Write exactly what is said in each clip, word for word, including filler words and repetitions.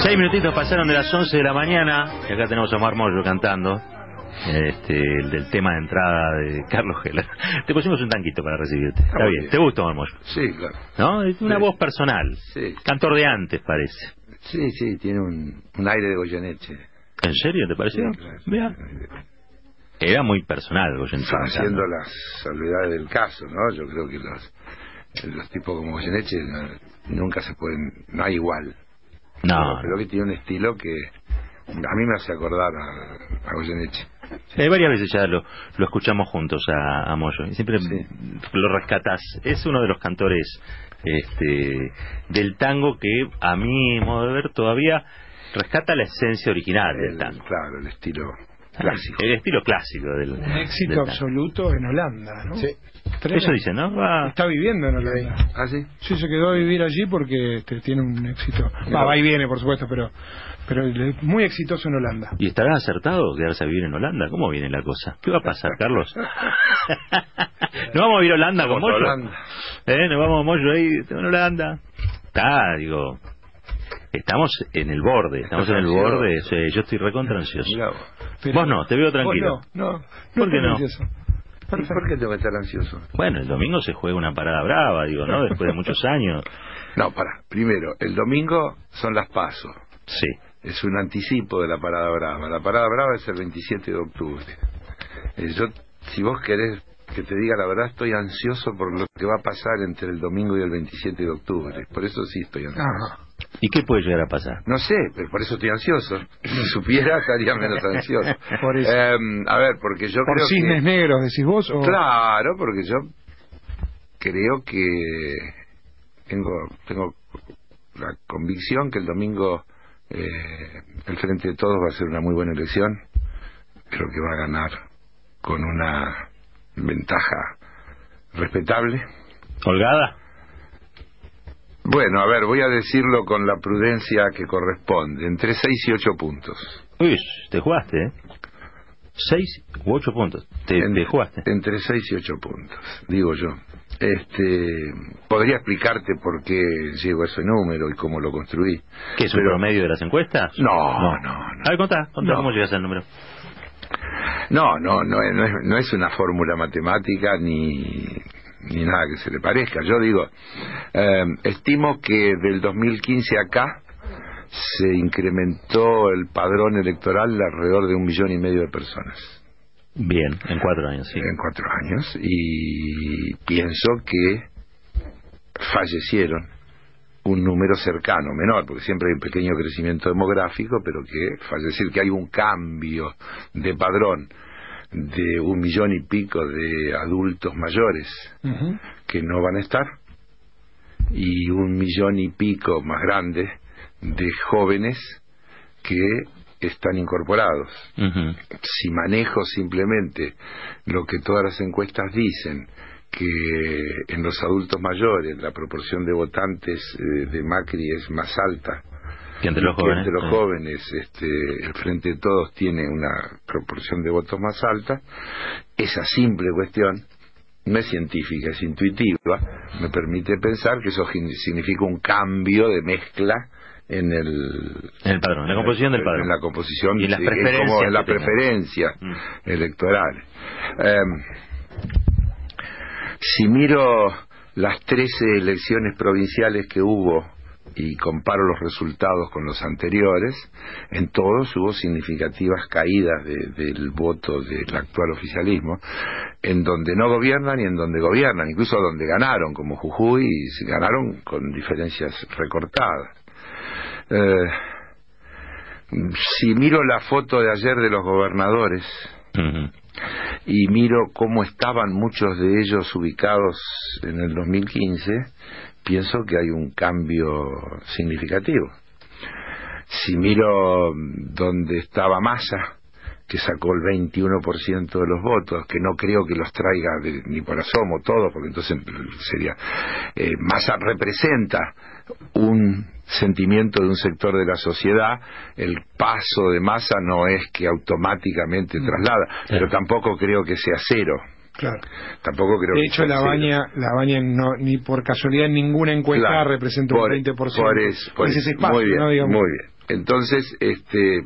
Seis minutitos pasaron de las once de la mañana y acá tenemos a Omar Mollo cantando este, el del tema de entrada de Carlos Heller. Te pusimos un tanquito para recibirte. Está bien. bien. ¿Te gusta, Omar Mollo? Sí, claro. ¿No? Es una sí. voz personal. Sí. Cantor de antes, parece. Sí, sí, tiene un, un aire de Goyeneche. ¿En serio te pareció? Sí, claro. Mira. Era muy personal Goyeneche. Haciendo las salvedades del caso, ¿no? Yo creo que los, los tipos como Goyeneche no, nunca se pueden... No hay igual. No. Pero, pero que tiene un estilo que a mí me hace acordar a, a Goyeneche. Sí, varias veces ya lo, lo escuchamos juntos a, a Mollo y siempre sí. lo rescatás. Es uno de los cantores este, del tango que a mi modo de ver todavía rescata la esencia original el, del tango. Claro, el estilo clásico. El estilo clásico del un éxito del absoluto en Holanda, ¿no? Sí. Tremendo. Eso dice, ¿no? Va... Está viviendo en Holanda. ¿Ah, sí? Sí, se quedó a vivir allí porque este, tiene un éxito. Va, va y viene, por supuesto, pero pero es muy exitoso en Holanda. ¿Y estará acertado quedarse a vivir en Holanda? ¿Cómo viene la cosa? ¿Qué va a pasar, Carlos? ¿Nos vamos a vivir a Holanda con Mollo? Holanda. ¿Eh? ¿Nos vamos a Mollo ahí en Holanda? Está, digo... Estamos en el borde, estamos en el borde. Sí, yo estoy recontra ansioso. Pero, vos no, te veo tranquilo. Vos no, no. ¿Por qué no? Ansioso. ¿Por qué tengo que estar ansioso? Bueno, el domingo se juega una parada brava, digo, ¿no? Después de muchos años. No, para. Primero, el domingo son las PASO. Sí. Es un anticipo de la parada brava. La parada brava es el veintisiete de octubre. Eh, yo, si vos querés que te diga la verdad, estoy ansioso por lo que va a pasar entre el domingo y el veintisiete de octubre. Por eso sí estoy ansioso. Ajá. ¿Y qué puede llegar a pasar? No sé, pero por eso estoy ansioso. Si supiera, estaría menos ansioso. Por eso. Eh, a ver, porque yo ¿Por creo cisnes que... negros decís vos? O... Claro, porque yo creo que tengo tengo la convicción que el domingo eh, el Frente de Todos va a ser una muy buena elección. Creo que va a ganar con una ventaja respetable. ¿Holgada? Bueno, a ver, voy a decirlo con la prudencia que corresponde, entre seis y ocho puntos. Uy, te jugaste, ¿eh? Seis u ocho puntos. Te, en, te jugaste. Entre seis y ocho puntos, digo yo. Este, podría explicarte por qué llego a ese número y cómo lo construí. ¿Qué es un pero... promedio de las encuestas? No, no, no. no. A ver, contá, contá no. cómo llegas al número. No, no, no, no es, no es una fórmula matemática ni... ni nada que se le parezca. Yo digo, eh, estimo que del dos mil quince acá se incrementó el padrón electoral alrededor de un millón y medio de personas. Bien, en cuatro años, sí. En cuatro años, y pienso que fallecieron un número cercano, menor, porque siempre hay un pequeño crecimiento demográfico, pero que fallecer, que hay un cambio de padrón de un millón y pico de adultos mayores uh-huh. que no van a estar, y un millón y pico más grande de jóvenes que están incorporados. Uh-huh. Si manejo simplemente lo que todas las encuestas dicen, que en los adultos mayores la proporción de votantes eh, de Macri es más alta que entre los que jóvenes, entre los sí. jóvenes este, el Frente de Todos tiene una proporción de votos más alta, esa simple cuestión no es científica, es intuitiva, me permite pensar que eso significa un cambio de mezcla en el, en el padrón, en la composición del padrón, en la composición y en las sí, preferencias, como en la que preferencia mm. electoral. Eh, si miro las trece elecciones provinciales que hubo y comparo los resultados con los anteriores, en todos hubo significativas caídas de, del voto del actual oficialismo, en donde no gobiernan y en donde gobiernan, incluso donde ganaron, como Jujuy, y ganaron con diferencias recortadas. Eh, si miro la foto de ayer de los gobernadores uh-huh. y miro cómo estaban muchos de ellos ubicados en el dos mil quince, pienso que hay un cambio significativo. Si miro donde estaba Massa, que sacó el veintiuno por ciento de los votos, que no creo que los traiga de, ni por asomo todos, porque entonces sería... Eh, Massa representa un sentimiento de un sector de la sociedad, el paso de Massa no es que automáticamente traslada, sí. pero tampoco creo que sea cero. Claro. Tampoco creo de que hecho la baña la baña no, ni por casualidad en ninguna encuesta claro, representa por, un veinte por ciento por eso, por es eso. ese espacio, muy bien, ¿no? Digamos. muy bien. Entonces, este,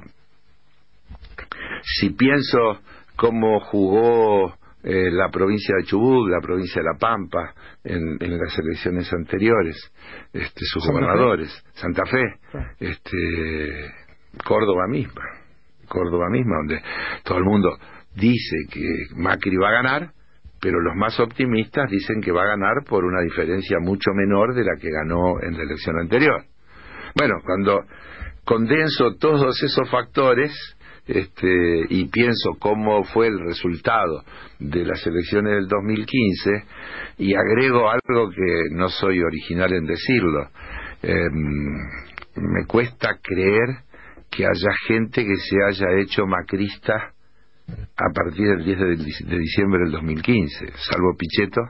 si pienso cómo jugó eh, la provincia de Chubut, la provincia de La Pampa en, en las elecciones anteriores, este, sus Santa gobernadores, Fe. Santa Fe, Claro. este, Córdoba misma, Córdoba misma, donde todo el mundo dice que Macri va a ganar, pero los más optimistas dicen que va a ganar por una diferencia mucho menor de la que ganó en la elección anterior. Bueno, cuando condenso todos esos factores este, y pienso cómo fue el resultado de las elecciones del dos mil quince y agrego algo que no soy original en decirlo, eh, me cuesta creer que haya gente que se haya hecho macrista a partir del diez de diciembre del dos mil quince, salvo Pichetto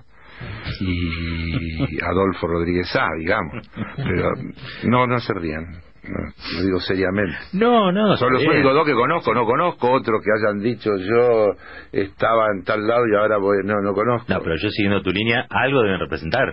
y Adolfo Rodríguez Sá, digamos. Pero no, no se rían, no, lo digo seriamente. No, no, son los únicos dos que conozco, no conozco otros que hayan dicho yo estaba en tal lado y ahora voy, no, no conozco. No, pero yo siguiendo tu línea, algo deben representar.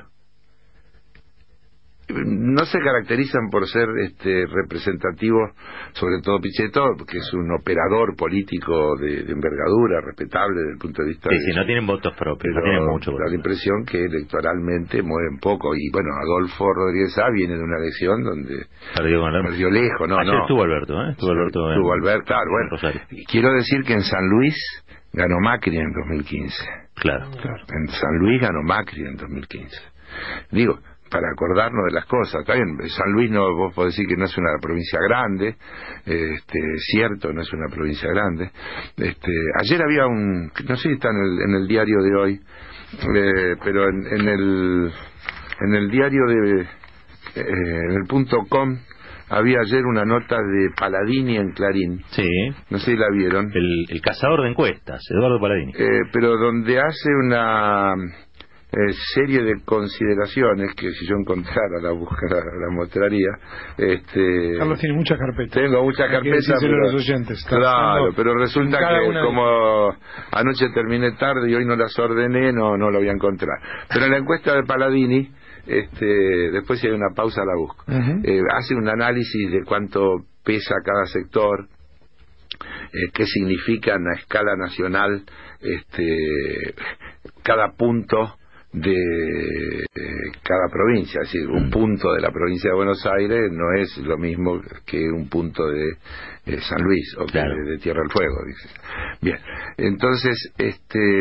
No se caracterizan por ser este, representativos, sobre todo Pichetto, que es un operador político de, de envergadura, respetable desde el punto de vista sí, de... Sí, no tienen votos propios, no tienen mucho voto. Da la impresión que electoralmente mueven poco. Y bueno, Adolfo Rodríguez Sá viene de una elección donde perdió, con el... perdió lejos, no, Ayer no. estuvo Alberto, ¿eh? Estuvo Alberto, estuvo en, Alberto, claro, bueno. Rosario. Quiero decir que en San Luis ganó Macri en dos mil quince. Claro, claro. En San Luis ganó Macri en dos mil quince. Digo, para acordarnos de las cosas, está bien, San Luis no, vos podés decir que no es una provincia grande, este, cierto, no es una provincia grande. Este, ayer había un, no sé si está en el, en el diario de hoy, eh, pero en, en el en el diario de, eh, en el punto com, había ayer una nota de Paladini en Clarín. Sí. No sé si la vieron. El, el cazador de encuestas, Eduardo Paladini. Eh, pero donde hace una Eh, serie de consideraciones que si yo encontrara la buscara, la mostraría. Este, Carlos tiene muchas carpetas. Tengo muchas carpetas. Pero, los oyentes, claro, pero resulta que como de... anoche terminé tarde y hoy no las ordené, no no lo voy a encontrar. Pero en la encuesta de Paladini, este, después si hay una pausa la busco. Uh-huh. Eh, hace un análisis de cuánto pesa cada sector, eh, qué significa en la escala nacional este, cada punto de eh, cada provincia, es decir, un punto de la provincia de Buenos Aires no es lo mismo que un punto de eh, San Luis o claro. de, de Tierra del Fuego, dice. Bien, entonces este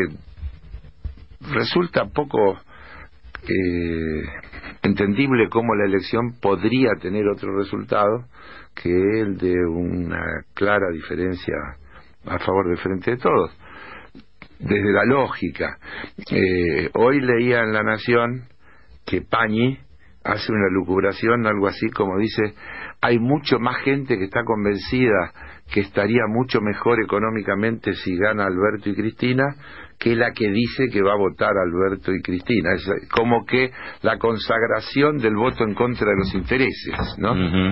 resulta poco eh, entendible cómo la elección podría tener otro resultado que el de una clara diferencia a favor del Frente de Todos. Desde la lógica, eh, hoy leía en La Nación que Pañi hace una lucubración, algo así como dice, hay mucho más gente que está convencida que estaría mucho mejor económicamente si gana Alberto y Cristina que la que dice que va a votar Alberto y Cristina. Es como que la consagración del voto en contra de los intereses, ¿no? Uh-huh.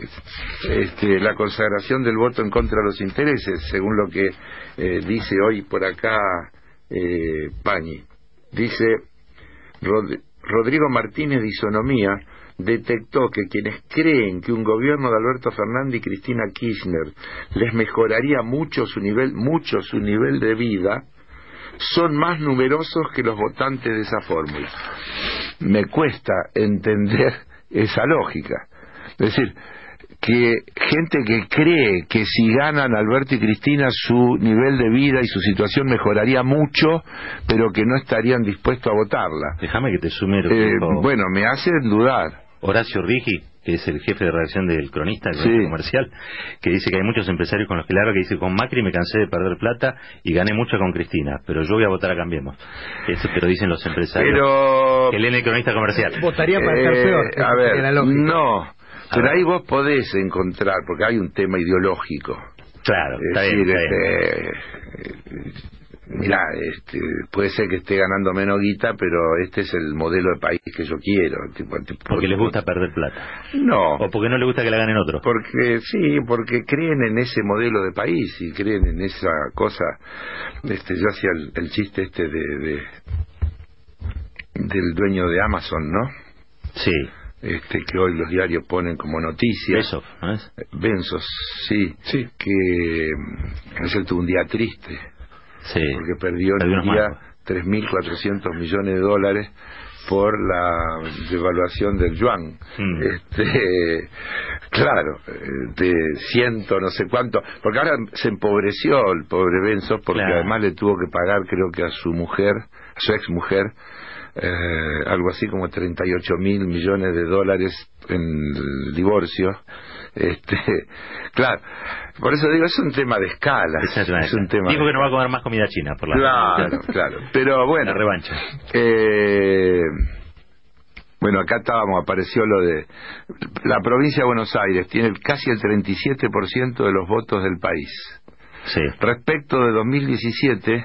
Este, la consagración del voto en contra de los intereses, según lo que eh, dice hoy por acá eh, Pañi. Dice Rod- Rodrigo Martínez de Isonomía detectó que quienes creen que un gobierno de Alberto Fernández y Cristina Kirchner les mejoraría mucho su nivel, mucho su nivel de vida, son más numerosos que los votantes de esa fórmula. Me cuesta entender esa lógica. Es decir, que gente que cree que si ganan Alberto y Cristina su nivel de vida y su situación mejoraría mucho, pero que no estarían dispuestos a votarla. Déjame que te sume. Eh, bueno, me hace dudar. Horacio Rigi, que es el jefe de redacción del Cronista, el sí. comercial, que dice que hay muchos empresarios con los que le hablo que dice con Macri me cansé de perder plata y gané mucho con Cristina, pero yo voy a votar a Cambiemos. Eso te lo dicen los empresarios pero... que leen el Cronista comercial. Votaría para estar peor. Eh, a ver, no, pero ahí vos podés encontrar, porque hay un tema ideológico. Claro, es está decir, bien, está este, Mirá, este, puede ser que esté ganando menos guita, pero este es el modelo de país que yo quiero. Tipo, tipo, porque les gusta perder plata. No. O porque no les gusta que la ganen otros. Porque, sí, porque creen en ese modelo de país y creen en esa cosa. Este, yo hacía el, el chiste este de, de del dueño de Amazon, ¿no? Sí. Este, que hoy los diarios ponen como noticia. Bezos, ¿no es? Bezos, sí. Sí. Que ayer tuvo un día triste. Sí. Porque perdió en Perdió un día tres mil cuatrocientos millones de dólares por la devaluación del yuan. Mm. Este, claro, de ciento no sé cuánto, porque ahora se empobreció el pobre Bezos, porque claro. además le tuvo que pagar, creo que a su mujer, a su ex mujer, eh, algo así como treinta y ocho mil millones de dólares en el divorcio. Este, claro, por eso digo, es un tema de escala. Es, es un tema. Dijo que no va a comer más comida china por la. Claro, claro. Pero bueno. La revancha. Eh, bueno, acá estábamos, apareció lo de la provincia de Buenos Aires tiene casi el treinta y siete por ciento de los votos del país. Sí. Respecto de dos mil diecisiete,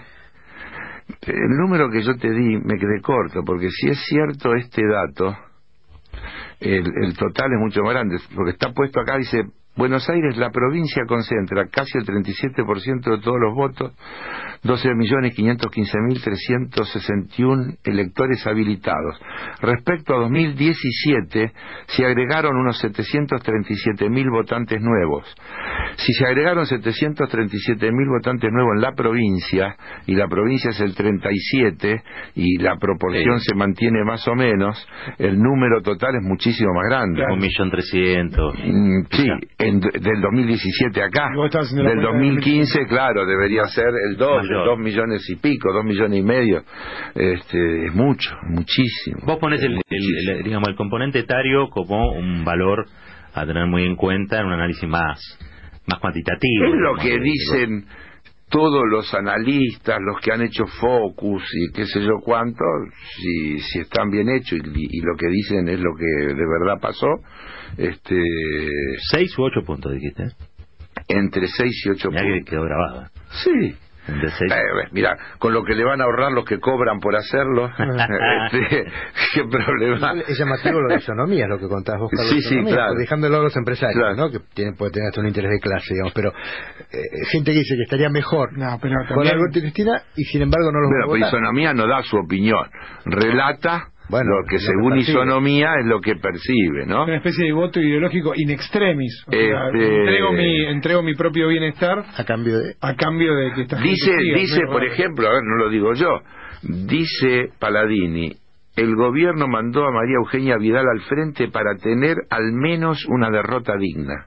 el número que yo te di me quedé corto, porque si es cierto este dato, el, el total es mucho más grande, porque está puesto acá, dice, Buenos Aires, la provincia concentra casi el treinta y siete por ciento de todos los votos, doce millones quinientos quince mil trescientos sesenta y uno electores habilitados. Respecto a dos mil diecisiete, se agregaron unos setecientos treinta y siete mil votantes nuevos. Si se agregaron setecientos treinta y siete mil votantes nuevos en la provincia, y la provincia es el treinta y siete, y la proporción sí. se mantiene más o menos, el número total es muchísimo más grande. Un millón trescientos. Mm, sí, en, del dos mil diecisiete acá. Del dos mil quince, claro, debería ser el doble, dos millones y pico, dos millones y medio. Este, es mucho, muchísimo. Vos pones el, el, el, digamos, el componente etario como un valor a tener muy en cuenta en un análisis más, más cuantitativo. Es lo que dicen todos los analistas, los que han hecho focus y qué sé yo cuánto, si, si están bien hechos y, y lo que dicen es lo que de verdad pasó. Este, seis u ocho puntos dijiste. Entre seis y ocho puntos. Que quedó grabada. Sí. Eh, mira, con lo que le van a ahorrar los que cobran por hacerlo, este, qué problema. Es llamativo lo de economía, lo que contás vos, Carlos. Sí, sí, claro. Dejándolo a los empresarios, claro. ¿no? Que tienen, puede tener hasta un interés de clase, digamos, pero eh, gente que dice que estaría mejor no, pero también... con Alberto y Cristina y sin embargo no lo bueno, va a votar. Pero Isonomía no da su opinión, relata bueno, lo que según lo que Isonomía es lo que percibe, ¿no? Una especie de voto ideológico in extremis. O sea, este... entrego, mi, entrego mi propio bienestar a cambio de a cambio de que esta dice gente dice siga, por ejemplo, a ver, no lo digo yo, dice Palladini, el gobierno mandó a María Eugenia Vidal al frente para tener al menos una derrota digna.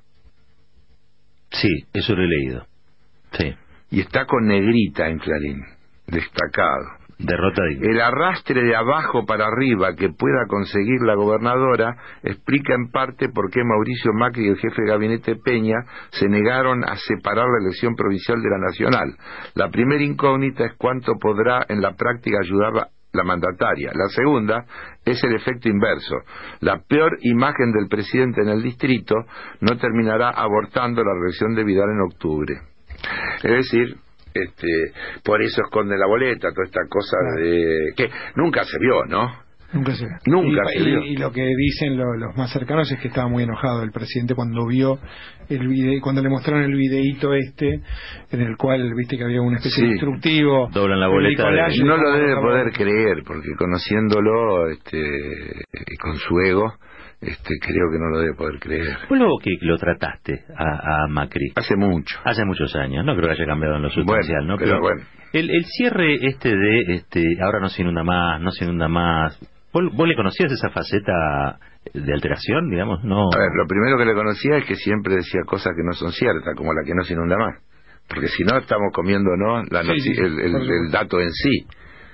Sí, eso lo he leído. Sí. Y está con negrita en Clarín, destacado. Derrota digna. El arrastre de abajo para arriba que pueda conseguir la gobernadora explica en parte por qué Mauricio Macri y el jefe de gabinete Peña se negaron a separar la elección provincial de la nacional. La primera incógnita es cuánto podrá en la práctica ayudar la, la mandataria. La segunda es el efecto inverso. La peor imagen del presidente en el distrito no terminará abortando la reelección de Vidal en octubre. Es decir, Este, por eso esconde la boleta, toda esta cosa de que nunca se vio, ¿no? Nunca se, nunca y, se vio. Y, y lo que dicen lo, los más cercanos es que estaba muy enojado el presidente cuando vio el video, cuando le mostraron el videíto este, en el cual viste que había una especie sí. de instructivo. Doblan la boleta. De... No lo debe poder creer, porque conociéndolo, este, con su ego, este, creo que no lo debe poder creer. ¿Fue luego que lo trataste a, a Macri? Hace mucho. Hace muchos años, no creo que haya cambiado en lo sustancial, bueno, ¿no? Pero, pero bueno. El, el cierre este de, este, ahora no se inunda más, no se inunda más. ¿Vos, vos le conocías esa faceta de alteración, digamos? No. A ver, lo primero que le conocía es que siempre decía cosas que no son ciertas, como la que no se inunda más. Porque si no, estamos comiéndonos la sí, sí, el, el, el dato en sí.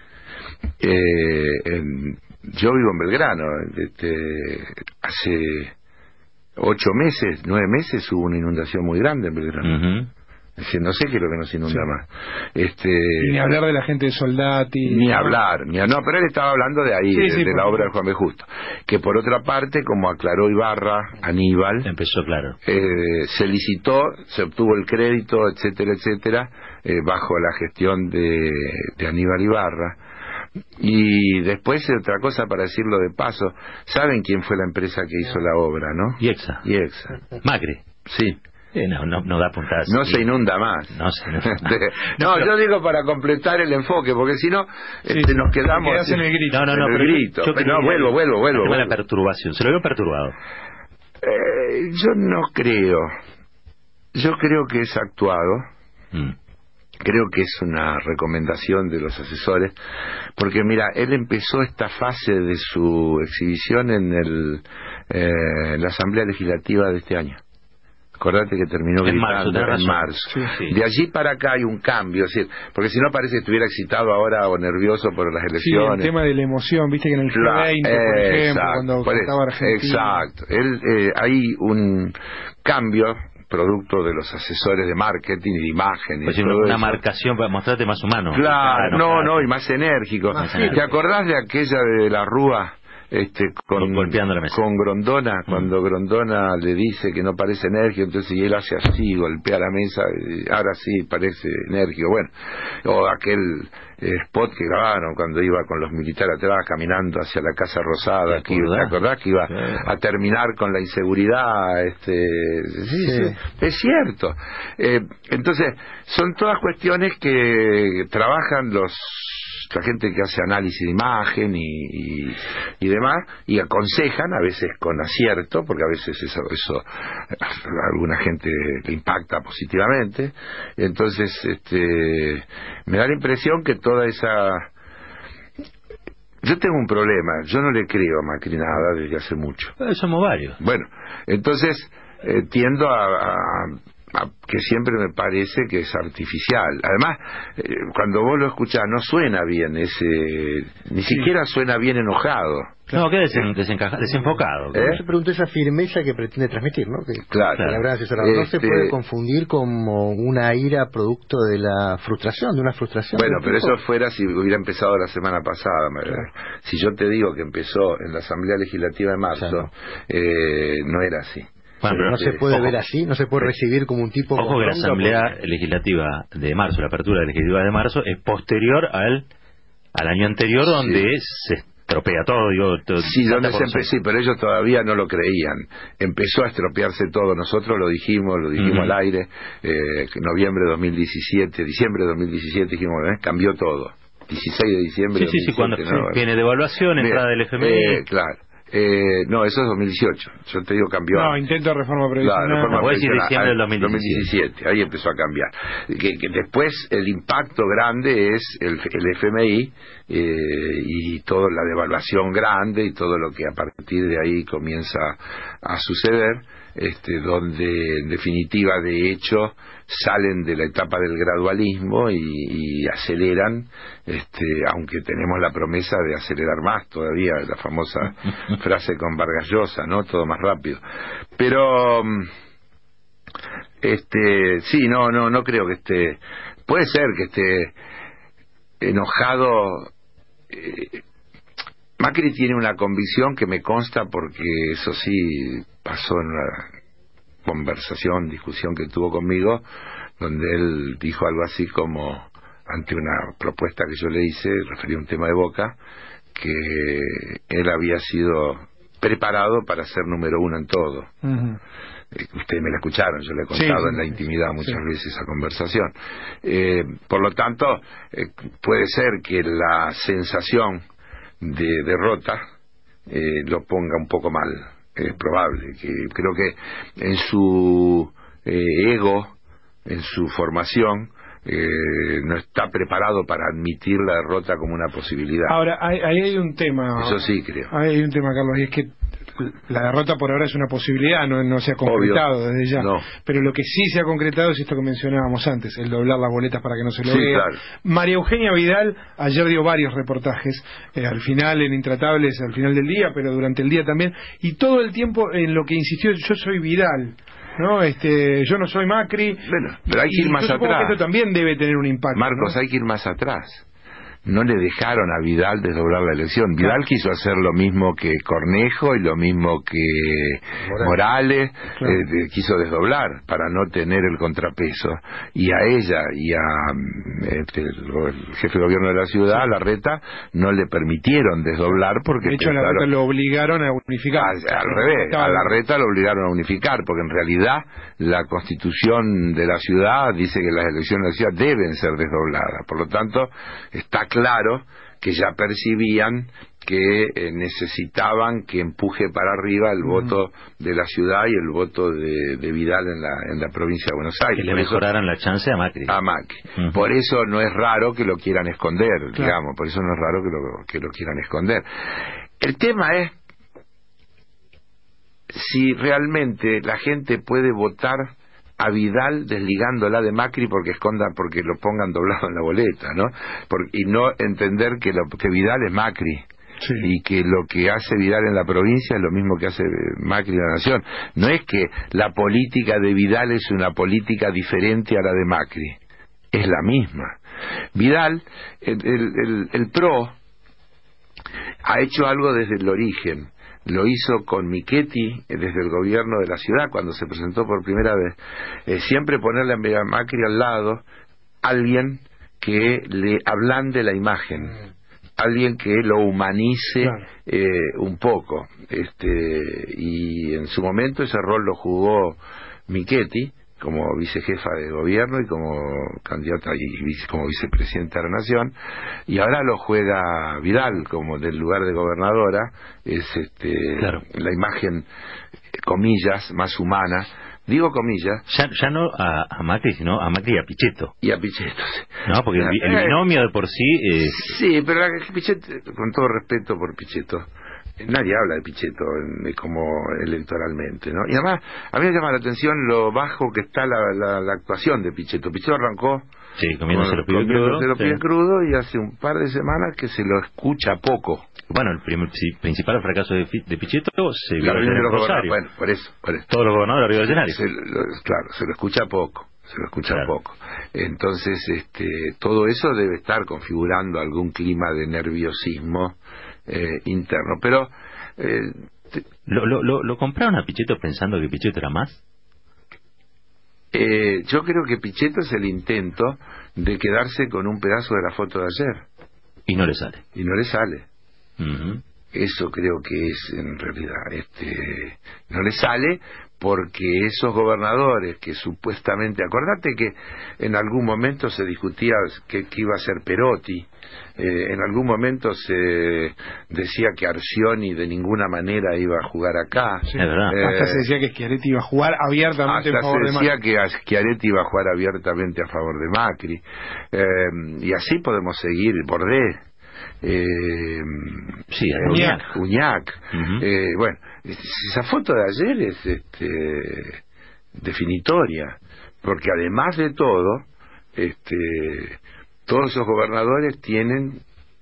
Eh, en, yo vivo en Belgrano, este, hace ocho meses, nueve meses hubo una inundación muy grande en Belgrano. Uh-huh. Dice, no sé qué es lo que nos inunda Sí. más. Este, Y ni hablar de la gente de Soldati. Ni ¿no? hablar, ni, no, pero él estaba hablando de ahí, Sí, de, sí, de la por obra de Juan B. Justo. Que por otra parte, como aclaró Ibarra, Aníbal, Empezó claro. eh, se licitó, se obtuvo el crédito, etcétera, etcétera, eh, bajo la gestión de, de Aníbal Ibarra. Y después, otra cosa para decirlo de paso, ¿saben quién fue la empresa que hizo la obra, no? Iexa. Iexa. Macri. Sí. Eh, no, no, no da puntadas. No Sí. se inunda más. No se inunda más. De- no, pero- yo digo para completar el enfoque, porque si no, Sí, este, nos quedamos... te quedás en el grito. No, no, no, en el pero yo- grito. yo Pero quería- no, vuelvo, vuelvo, vuelvo. Haceme la vuelvo. perturbación. Se lo veo perturbado. Eh, yo no creo. Yo creo que es actuado. Mm. Creo que es una recomendación de los asesores, porque mira, él empezó esta fase de su exhibición en el eh, en la Asamblea Legislativa de este año. Acordate que terminó En marzo, gritando tenés en razón. marzo. Sí, sí. De allí para acá hay un cambio, es decir, porque si no parece que estuviera excitado ahora o nervioso por las Sí, el elecciones. tema de la emoción, viste que en el G Claro, veinte, por ejemplo, exacto, cuando por cantaba eso, Argentina. exacto. Él, eh, hay un cambio producto de los asesores de marketing y de imagen y Pues todo una, una eso. marcación para mostrarte más humano. Claro, no, enojado. no, y más enérgico. Más ¿Te enérgico. acordás de aquella de la Rúa? Este, con, Golpeando la mesa. con Grondona, Mm. cuando Grondona le dice que no parece enérgico, entonces y él hace así, golpea la mesa, y ahora sí parece enérgico. Bueno, o aquel eh, spot que grabaron cuando iba con los militares atrás caminando hacia la Casa Rosada, ¿Te que, acordás? ¿te acordás que iba Sí. a terminar con la inseguridad? Este, sí, Sí. sí, es cierto. Eh, entonces, son todas cuestiones que trabajan los la gente que hace análisis de imagen y, y, y demás, y aconsejan, a veces con acierto, porque a veces eso, eso a alguna gente le impacta positivamente. Entonces, este, me da la impresión que toda esa... Yo tengo un problema, yo no le creo a Macri nada desde hace mucho. Eh, somos varios. Bueno, entonces eh, tiendo a, a, a que siempre me parece que es artificial. Además, eh, cuando vos lo escuchás no suena bien ese, ni Sí. siquiera suena bien enojado. No, qué desen, desencaja, desenfocado. ¿Eh? Yo te pregunto esa firmeza que pretende transmitir, ¿no? Que, Claro. que la gran asesorado. No se Este- puede confundir como una ira producto de la frustración, de una frustración. Bueno, de un pero tipo. eso fuera si hubiera empezado la semana pasada. me- Claro. Si yo te digo que empezó en la Asamblea Legislativa de marzo, Claro. eh, no era así. Bueno, Pero no pero- se puede ojo. ver así, no se puede recibir como un tipo... Ojo con que la bronca Asamblea porque- Legislativa de marzo, la apertura legislativa de marzo, es posterior al, al año anterior donde se estropea todo. Digo, todo Sí, salta donde por se los empe- sí, pero ellos todavía no lo creían. Empezó a estropearse todo. Nosotros lo dijimos, lo dijimos Ujú. al aire. Eh, que noviembre de dos mil diecisiete, diciembre de dos mil diecisiete, dijimos, ¿eh? Cambió todo. dieciséis de diciembre. Sí, sí, sí, cuando dos mil diecisiete, viene devaluación, Bien, entrada del F M I. eh, claro. Eh, no, eso es dos mil dieciocho. Yo te digo, cambió. No, antes. intento de reforma previsional. Claro, reforma No, voy a decir previsional. diciembre del Ah, dos mil diecisiete. ahí empezó a cambiar. Que, que después el impacto grande es el, el F M I eh, y toda la devaluación grande y todo lo que a partir de ahí comienza a suceder, este, donde en definitiva, de hecho, salen de la etapa del gradualismo y, y aceleran, este, aunque tenemos la promesa de acelerar más todavía, la famosa frase con Vargas Llosa, ¿no? Todo más rápido. Pero, este, sí, no, no, no creo que esté, puede ser que esté enojado. eh, Macri tiene una convicción que me consta porque eso sí pasó en una conversación, discusión que tuvo conmigo, donde él dijo algo así como, ante una propuesta que yo le hice, refería a un tema de Boca, que él había sido preparado para ser número uno en todo. Ujú. Eh, Ustedes me la escucharon, yo le he Sí, contado sí, en la sí, intimidad sí. muchas veces esa conversación. Eh, por lo tanto, eh, puede ser que la sensación de derrota eh, lo ponga un poco mal. Es probable, que creo que en su eh, ego, en su formación, eh, no está preparado para admitir la derrota como una posibilidad. Ahora, ahí ahí hay un tema. Eso sí creo. Ahí hay un tema, Carlos, y es que la derrota por ahora es una posibilidad, no, no se ha concretado Obvio. desde ya. No. Pero lo que sí se ha concretado es esto que mencionábamos antes, el doblar las boletas para que no se lo Sí, vea. claro. María Eugenia Vidal ayer dio varios reportajes, eh, al final en Intratables, al final del día, pero durante el día también, y todo el tiempo en lo que insistió, yo soy Vidal. ¿no? Este, yo no soy Macri. Bueno, pero hay que ir más atrás. Que esto también debe tener un impacto. Marcos, ¿no? Hay que ir más atrás. No le dejaron a Vidal desdoblar la elección. Vidal claro. quiso hacer lo mismo que Cornejo y lo mismo que Morales, Morales claro. eh, quiso desdoblar para no tener el contrapeso. Y a ella y a este, el jefe de gobierno de la ciudad, sí. Larreta, no le permitieron desdoblar porque... De hecho, a Larreta lo obligaron a unificar. A, al revés, a Larreta lo obligaron a unificar, porque en realidad la constitución de la ciudad dice que las elecciones de la ciudad deben ser desdobladas. Por lo tanto, está claro que ya percibían que eh, necesitaban que empuje para arriba el uh-huh. voto de la ciudad y el voto de, de Vidal en la, en la provincia de Buenos Aires. Que le mejoraran la chance a Macri. A Macri. Uh-huh. Por eso no es raro que lo quieran esconder, claro. digamos, por eso no es raro que lo, que lo quieran esconder. El tema es si realmente la gente puede votar a Vidal desligándola de Macri porque escondan, porque lo pongan doblado en la boleta, ¿no? Por, y no entender que, lo, que Vidal es Macri. Sí. Y que lo que hace Vidal en la provincia es lo mismo que hace Macri en la nación. No es que la política de Vidal es una política diferente a la de Macri, es la misma. Vidal, el, el, el, el PRO ha hecho algo desde el origen. Lo hizo con Michetti desde el gobierno de la ciudad cuando se presentó por primera vez. Eh, siempre ponerle a Macri al lado alguien que le ablande la imagen, alguien que lo humanice claro. eh, un poco. Este, y en su momento ese rol lo jugó Michetti como vicejefa de gobierno y como candidata y vice, como vicepresidenta de la nación, y ahora lo juega Vidal como del lugar de gobernadora. Es este claro. la imagen, comillas, más humana. Digo comillas. Ya, ya no a, a Macri, sino a Macri y a Pichetto. Y a Pichetto, sí. No, porque el, el binomio de por sí es... Sí, pero la, Pichetto, con todo respeto por Pichetto, nadie habla de Pichetto como electoralmente, ¿no? Y además, a mí me llama la atención lo bajo que está la, la, la actuación de Pichetto. Pichetto arrancó sí, comiéndose los pies crudos, los pies sí. crudos y hace un par de semanas que se lo escucha poco. Bueno, el primer, sí, principal fracaso de, de Pichetto se vio en el Rosario. Bueno, por eso, por eso. Todos los gobernadores de Río de Janeiro. Se, lo, claro, se lo escucha poco. se lo escucha claro. poco. Entonces, este, todo eso debe estar configurando algún clima de nerviosismo eh, interno. Pero eh, te... ¿Lo, lo, lo, ¿Lo compraron a Pichetto pensando que Pichetto era más? Eh, yo creo que Pichetto es el intento de quedarse con un pedazo de la foto de ayer. Y no le sale. Y no le sale. Uh-huh. Eso creo que es en realidad. Este, no le sale porque esos gobernadores que supuestamente... Acordate que en algún momento se discutía que, que iba a ser Perotti. Eh, en algún momento se decía que Arcioni de ninguna manera iba a jugar acá. Sí, es verdad. Eh, hasta se decía que Schiaretti iba a jugar abiertamente a favor de Macri. Hasta se decía que Schiaretti iba a jugar abiertamente a favor de Macri. Eh, y así podemos seguir, Bordet. Eh, sí, eh, Uñac, Uñac. Uh-huh. eh, bueno, esa foto de ayer es este, definitoria, porque además de todo, este, todos esos gobernadores tienen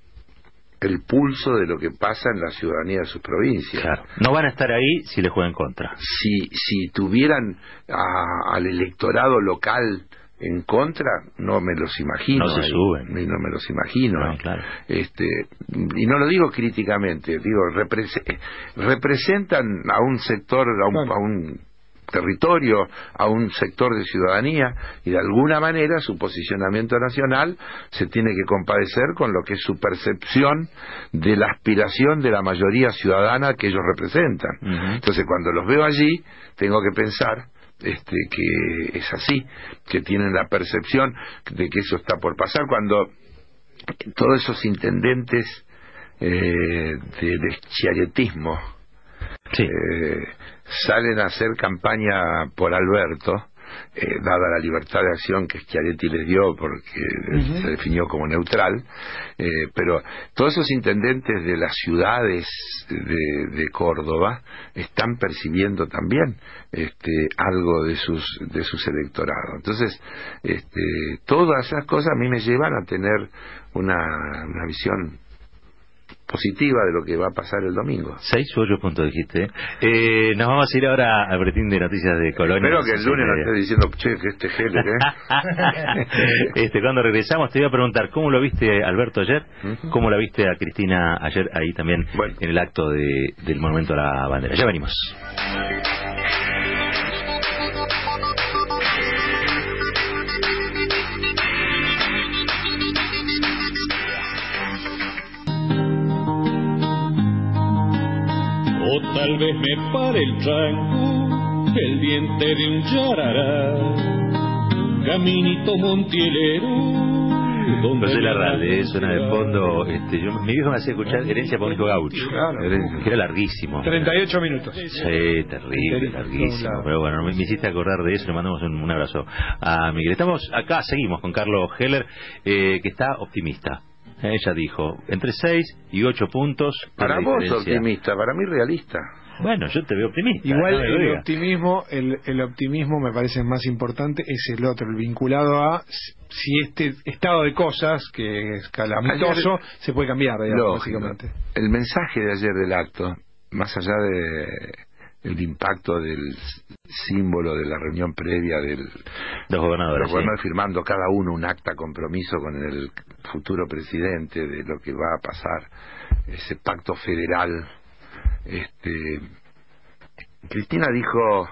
el pulso de lo que pasa en la ciudadanía de sus provincias. Claro. No van a estar ahí si les juegan contra. Si, si tuvieran a, al electorado local en contra, no me los imagino. No se ahí. suben. No me los imagino. No, claro. Este, y no lo digo críticamente, digo, repre- representan a un sector, a un, claro. a un territorio, a un sector de ciudadanía, y de alguna manera su posicionamiento nacional se tiene que compadecer con lo que es su percepción de la aspiración de la mayoría ciudadana que ellos representan. Uh-huh. Entonces, cuando los veo allí, tengo que pensar Este, que es así, que tienen la percepción de que eso está por pasar, cuando todos esos intendentes eh, de, de schiarettismo sí. eh, salen a hacer campaña por Alberto, eh, dada la libertad de acción que Schiaretti les dio porque uh-huh. se definió como neutral, eh, pero todos esos intendentes de las ciudades de, de Córdoba están percibiendo también este, algo de sus de sus electorados. Entonces, este, todas esas cosas a mí me llevan a tener una, una visión positiva de lo que va a pasar el domingo. Seis u ocho puntos dijiste. Eh, nos vamos a ir ahora al boletín de noticias de Colonia. Espero que el lunes no esté diciendo, che, que este Heller, ¿eh? este, cuando regresamos te iba a preguntar, ¿cómo lo viste Alberto ayer? Uh-huh. ¿Cómo la viste a Cristina ayer ahí también bueno. en el acto de, del Monumento a la Bandera? Ya venimos. O tal vez me pare el tranco, el diente de un yarará, caminito montielero. José Larralde, suena de fondo. Este, yo, mi viejo me hacía escuchar Herencia por un hijo gaucho, claro, que era larguísimo. treinta y ocho minutos. Sí, terrible, larguísimo. Pero bueno, me, me hiciste acordar de eso. Le mandamos un, un abrazo a Miguel. Estamos acá, seguimos con Carlos Heller, eh, que está optimista. Ella dijo, entre seis y ocho puntos. Para vos optimista, para mí realista. Bueno, yo te veo optimista. Igual no el optimismo, el, el optimismo me parece más importante, es el otro, el vinculado a si este estado de cosas, que es calamitoso, ayer, se puede cambiar, digamos, básicamente. El mensaje de ayer del acto, más allá de el impacto del símbolo de la reunión previa del los gobernadores, los gobernadores sí. firmando cada uno un acta compromiso con el futuro presidente de lo que va a pasar, ese pacto federal. Este, Cristina dijo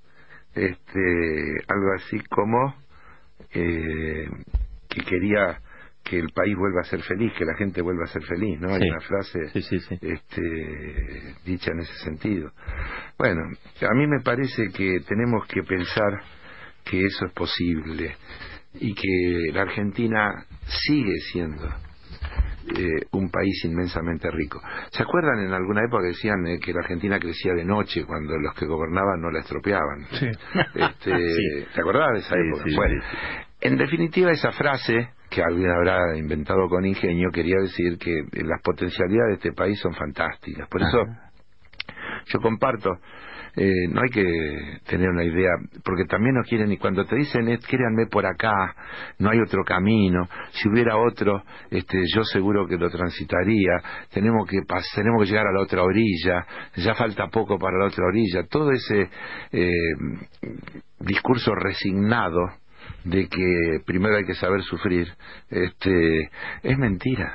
este algo así como eh, que quería que el país vuelva a ser feliz, que la gente vuelva a ser feliz, ¿no? Sí. Hay una frase sí, sí, sí. Este, dicha en ese sentido. Bueno, a mí me parece que tenemos que pensar que eso es posible y que la Argentina sigue siendo eh, un país inmensamente rico. ¿Se acuerdan en alguna época que decían eh, que la Argentina crecía de noche cuando los que gobernaban no la estropeaban? Sí. Este, sí. ¿Te acordás de esa sí, época? Sí, bueno, sí. En definitiva esa frase, que alguien habrá inventado con ingenio, quería decir que las potencialidades de este país son fantásticas. Por eso yo comparto, eh, no hay que tener una idea, porque también no quieren, y cuando te dicen, eh, créanme por acá, no hay otro camino, si hubiera otro, este, yo seguro que lo transitaría, tenemos que pas- tenemos que llegar a la otra orilla, ya falta poco para la otra orilla, todo ese eh, discurso resignado de que primero hay que saber sufrir, este, es mentira.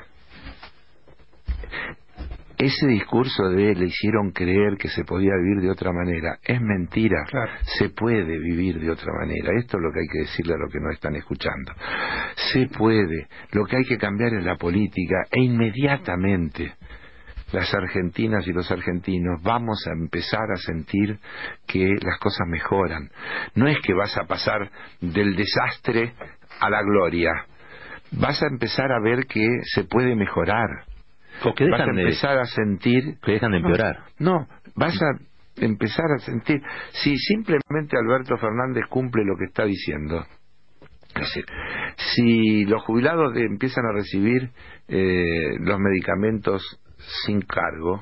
Ese discurso de le hicieron creer que se podía vivir de otra manera, es mentira. Claro. Se puede vivir de otra manera. Esto es lo que hay que decirle a los que nos están escuchando. Se puede. Lo que hay que cambiar es la política, e inmediatamente las argentinas y los argentinos vamos a empezar a sentir que las cosas mejoran. No es que vas a pasar del desastre a la gloria. Vas a empezar a ver que se puede mejorar. O que vas a dejan empezar de, a sentir que dejan de empeorar. No, no, vas a empezar a sentir, si simplemente Alberto Fernández cumple lo que está diciendo, es decir, si los jubilados de, empiezan a recibir eh, los medicamentos sin cargo,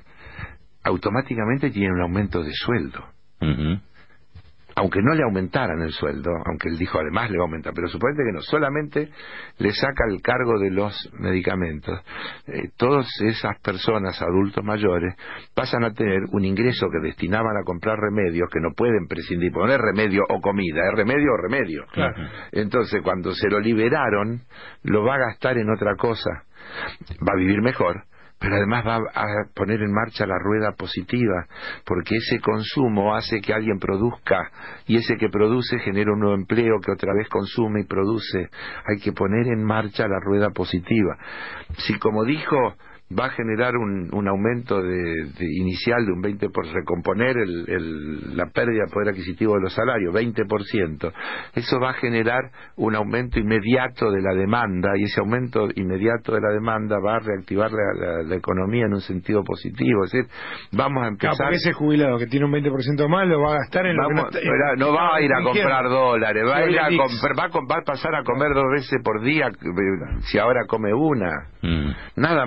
automáticamente tienen un aumento de sueldo. Uh-huh. Aunque no le aumentaran el sueldo, aunque él dijo además le va a aumentar, pero suponete que no, solamente le saca el cargo de los medicamentos. Eh, todas esas personas, adultos mayores, pasan a tener un ingreso que destinaban a comprar remedios, que no pueden prescindir, porque no es remedio o comida, es remedio o remedio. Claro. Entonces, cuando se lo liberaron, lo va a gastar en otra cosa. Va a vivir mejor, pero además va a poner en marcha la rueda positiva, porque ese consumo hace que alguien produzca, y ese que produce genera un nuevo empleo que otra vez consume y produce. Hay que poner en marcha la rueda positiva. Si, como dijo, va a generar un, un aumento de, de inicial de un veinte por ciento, recomponer el, el, la pérdida de poder adquisitivo de los salarios, veinte por ciento, eso va a generar un aumento inmediato de la demanda, y ese aumento inmediato de la demanda va a reactivar la, la, la economía en un sentido positivo. Es decir, vamos a empezar... Claro, porque ese jubilado que tiene un veinte por ciento más lo va a gastar en vamos, lo que no, está, no va a ir a comprar dólares, va a ir a comprar, va a, va a pasar a comer dos veces por día, si ahora come una. Mm. Nada más ni nada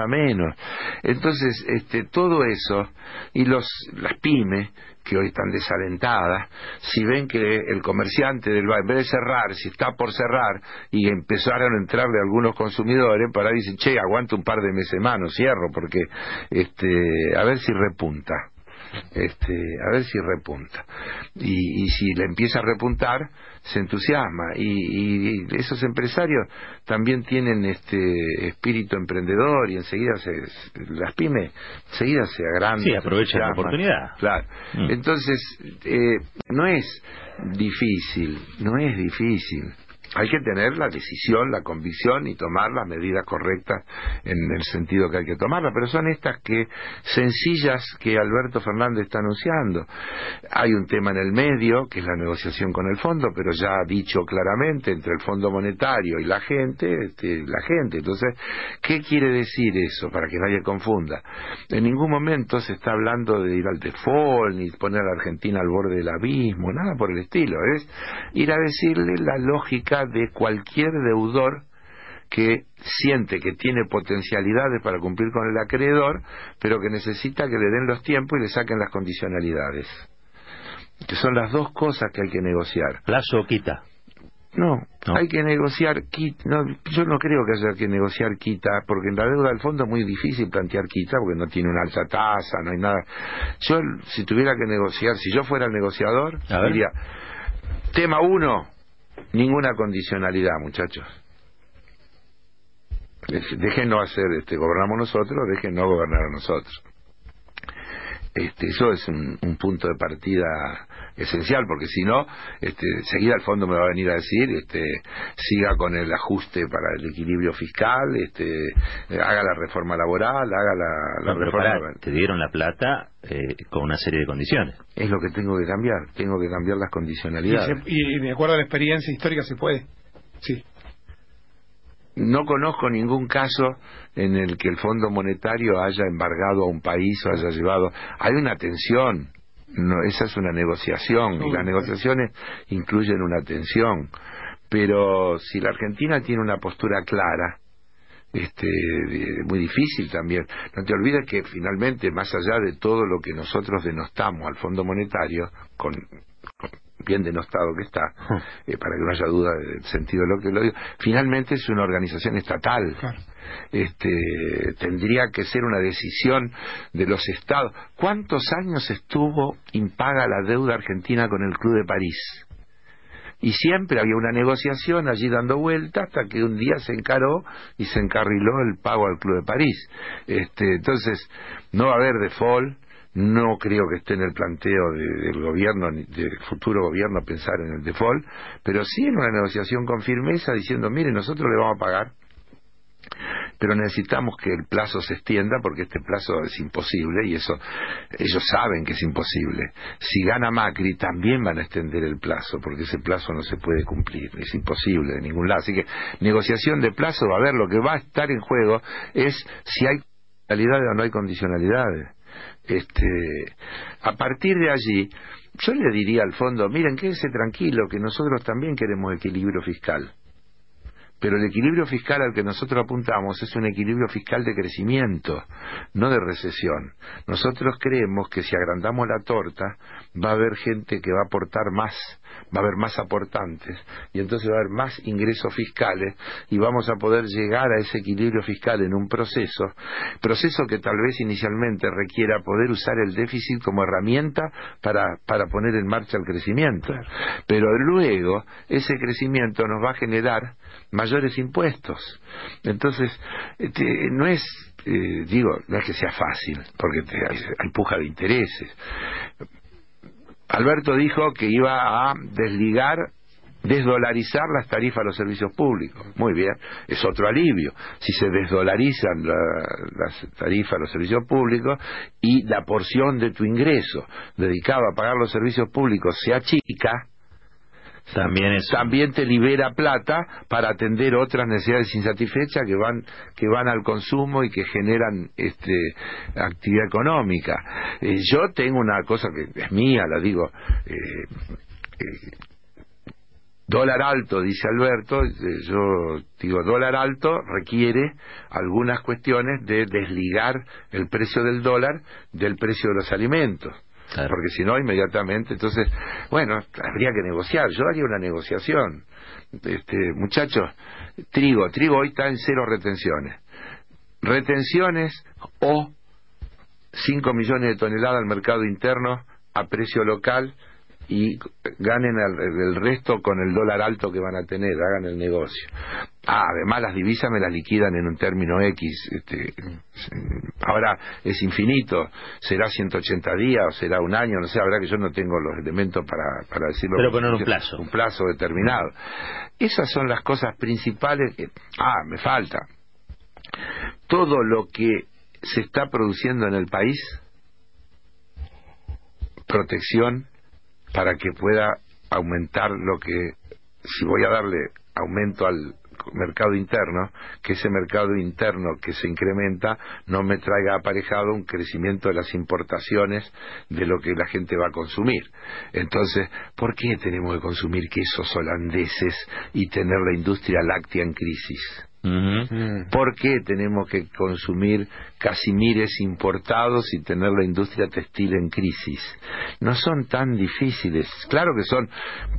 gana menos. Entonces, este, todo eso, y los las pymes, que hoy están desalentadas, si ven que el comerciante del bar, en vez de cerrar, si está por cerrar, y empezaron a entrarle algunos consumidores, para ahí dicen, che, aguanta un par de meses más, no cierro, porque este, a ver si repunta. Este, a ver si repunta y, y si le empieza a repuntar se entusiasma y, y esos empresarios también tienen este espíritu emprendedor y enseguida se, las pymes enseguida se agrandan, sí, aprovechan la oportunidad, claro. mm. Entonces eh, no es difícil, no es difícil. Hay que tener la decisión, la convicción y tomar las medidas correctas en el sentido que hay que tomarlas, pero son estas que sencillas que Alberto Fernández está anunciando. Hay un tema en el medio, que es la negociación con el fondo, pero ya ha dicho claramente, entre el Fondo Monetario y la gente, este, la gente. Entonces, ¿qué quiere decir eso? Para que nadie confunda. En ningún momento se está hablando de ir al default, ni poner a la Argentina al borde del abismo, nada por el estilo. Es ir a decirle la lógica de cualquier deudor que siente que tiene potencialidades para cumplir con el acreedor, pero que necesita que le den los tiempos y le saquen las condicionalidades. Que son las dos cosas que hay que negociar. ¿Plazo o quita? No, no, hay que negociar quita. No, yo no creo que haya que negociar quita, porque en la deuda del fondo es muy difícil plantear quita, porque no tiene una alta tasa, no hay nada. Yo, si tuviera que negociar, si yo fuera el negociador, diría, tema uno, ninguna condicionalidad, muchachos. Déjennos hacer, este, gobernamos nosotros, déjennos gobernar a nosotros. Este, eso es un, un punto de partida esencial, porque si no, este, seguida el fondo me va a venir a decir, este, siga con el ajuste para el equilibrio fiscal, este, haga la reforma laboral, haga la, la no, reforma. Para, te dieron la plata eh, con una serie de condiciones. Es lo que tengo que cambiar, tengo que cambiar las condicionalidades. Y, se, y de acuerdo a la experiencia histórica se puede. Sí. No conozco ningún caso en el que el Fondo Monetario haya embargado a un país o haya llevado. Hay una tensión, no, esa es una negociación, y las negociaciones incluyen una tensión. Pero si la Argentina tiene una postura clara, este, muy difícil también. No te olvides que finalmente, más allá de todo lo que nosotros denostamos al Fondo Monetario, con, con bien denostado que está, eh, para que no haya duda del sentido de lo que lo digo, finalmente es una organización estatal. Claro. Este, tendría que ser una decisión de los estados. ¿Cuántos años estuvo impaga la deuda argentina con el Club de París? Y siempre había una negociación allí dando vuelta hasta que un día se encaró y se encarriló el pago al Club de París. Este, entonces, no va a haber default. No creo que esté en el planteo de, del gobierno, ni del futuro gobierno, pensar en el default, pero sí en una negociación con firmeza diciendo, mire, nosotros le vamos a pagar, pero necesitamos que el plazo se extienda porque este plazo es imposible y eso ellos saben que es imposible. Si gana Macri también van a extender el plazo porque ese plazo no se puede cumplir, es imposible de ningún lado. Así que negociación de plazo, va a ver, lo que va a estar en juego es si hay condicionalidades o no hay condicionalidades. Este, a partir de allí, yo le diría al fondo, miren, quédense tranquilo, que nosotros también queremos equilibrio fiscal. Pero el equilibrio fiscal al que nosotros apuntamos es un equilibrio fiscal de crecimiento, no de recesión. Nosotros creemos que si agrandamos la torta, va a haber gente que va a aportar más, va a haber más aportantes, y entonces va a haber más ingresos fiscales, y vamos a poder llegar a ese equilibrio fiscal en un proceso, proceso que tal vez inicialmente requiera poder usar el déficit como herramienta para, para poner en marcha el crecimiento. Pero luego, ese crecimiento nos va a generar mayores impuestos. Entonces, este, no es, eh, digo, no es que sea fácil, porque te, hay, hay puja de intereses. Alberto dijo que iba a desligar, desdolarizar las tarifas a los servicios públicos. Muy bien, es otro alivio. Si se desdolarizan la, las tarifas a los servicios públicos y la porción de tu ingreso dedicado a pagar los servicios públicos se achica, También, es... también te libera plata para atender otras necesidades insatisfechas que van que van al consumo y que generan este actividad económica. Eh, yo tengo una cosa que es mía, la digo, eh, eh, Dólar alto, dice Alberto, yo digo, dólar alto requiere algunas cuestiones de desligar el precio del dólar del precio de los alimentos. Claro. Porque si no, inmediatamente, entonces, bueno, habría que negociar. Yo haría una negociación. Este, muchachos, trigo, trigo hoy está en cero retenciones. Retenciones o cinco millones de toneladas al mercado interno a precio local y ganen el, el resto con el dólar alto que van a tener, hagan el negocio. Ah, además las divisas me las liquidan en un término X, este, ahora es infinito, será ciento ochenta días o será un año, no sé, habrá que yo no tengo los elementos para, para decirlo. Pero poner un plazo. Un plazo determinado. Esas son las cosas principales que... Ah, me falta. Todo lo que se está produciendo en el país, protección, para que pueda aumentar lo que, si voy a darle aumento al mercado interno, que ese mercado interno que se incrementa no me traiga aparejado un crecimiento de las importaciones de lo que la gente va a consumir. Entonces, ¿por qué tenemos que consumir quesos holandeses y tener la industria láctea en crisis? Uh-huh. ¿Por qué tenemos que consumir casimires importados y tener la industria textil en crisis? No son tan difíciles. Claro que son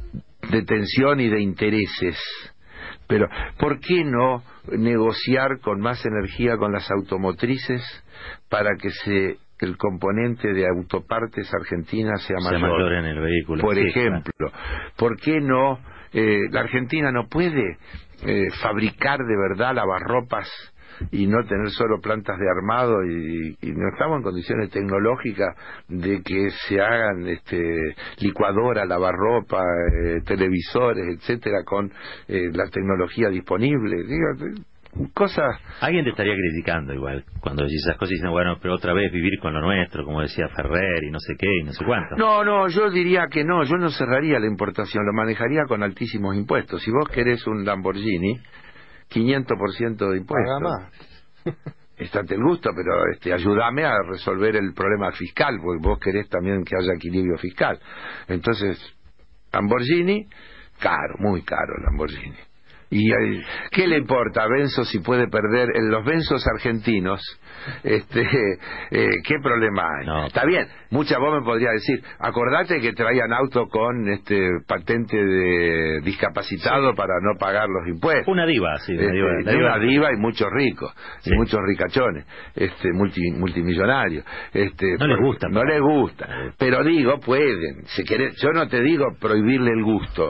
de tensión y de intereses, pero ¿por qué no negociar con más energía con las automotrices para que se el componente de autopartes argentinas sea mayor, sea mayor en el vehículo? Por sí, ejemplo, claro. ¿Por qué no eh, la Argentina no puede eh, fabricar de verdad lavarropas y no tener solo plantas de armado y, y no estamos en condiciones tecnológicas de que se hagan este, licuadora, lavarropa, eh, televisores, etcétera, con eh, la tecnología disponible? Digo, cosas... Alguien te estaría criticando igual cuando decís esas cosas y dicen, bueno, pero otra vez vivir con lo nuestro, como decía Ferrer y no sé qué y no sé cuánto. No, no, yo diría que no, yo no cerraría la importación, lo manejaría con altísimos impuestos. Si vos querés un Lamborghini, quinientos por ciento de impuestos. Paga más. Estate el gusto, pero este, ayúdame a resolver el problema fiscal, porque vos querés también que haya equilibrio fiscal. Entonces, Lamborghini, caro, muy caro Lamborghini. ¿Y qué le importa a Benzo si puede perder en los Benzos argentinos? Este, eh, ¿qué problema hay? No. Está bien, muchas vos me podrías decir, acordate que traían auto con este patente de discapacitado, sí, para no pagar los impuestos. Una diva, sí, una diva, este, la diva. Una diva y muchos ricos, sí, y muchos ricachones, este, multi, multimillonarios. Este, no les gusta. No les gusta, pero digo, pueden. Si querés, yo no te digo prohibirle el gusto.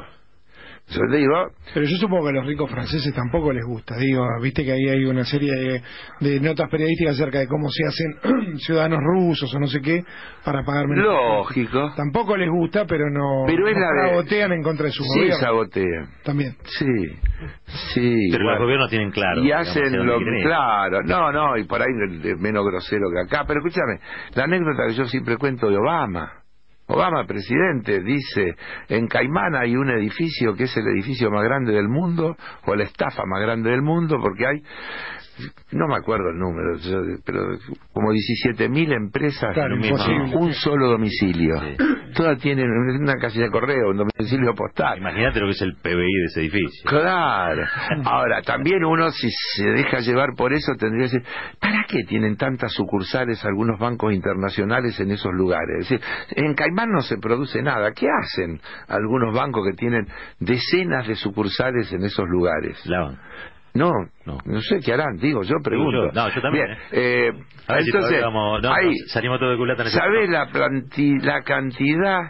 Yo digo, pero yo supongo que a los ricos franceses tampoco les gusta. Digo, viste que ahí hay una serie de, de notas periodísticas acerca de cómo se hacen ciudadanos rusos o no sé qué para pagar menos. Lógico. Tampoco les gusta, pero no, pero es no la sabotean de... en contra de su sí, gobierno. Sí, sabotean. También. Sí, sí. Pero bueno, los gobiernos tienen claro. Y digamos, hacen lo claro. No, no, y por ahí es menos grosero que acá. Pero escúchame, la anécdota que yo siempre cuento de Obama. Obama, presidente, dice, en Caimán hay un edificio que es el edificio más grande del mundo, o la estafa más grande del mundo, porque hay, no me acuerdo el número, pero como diecisiete mil empresas, claro, en un solo domicilio. Sí. Todas tienen una casilla de correo, un domicilio postal. Imagínate lo que es el P B I de ese edificio. Claro. Ahora, también uno, si se deja llevar por eso, tendría que decir, ¿para qué tienen tantas sucursales algunos bancos internacionales en esos lugares? Es decir, en Caimán no se produce nada. ¿Qué hacen algunos bancos que tienen decenas de sucursales en esos lugares? Lavan. No, no, no sé qué harán, digo, yo pregunto. Yo, no, yo también. Bien, eh, a ver entonces, si vamos, no, ahí, no, salimos todo de culata en ese ¿sabés la, planti, la cantidad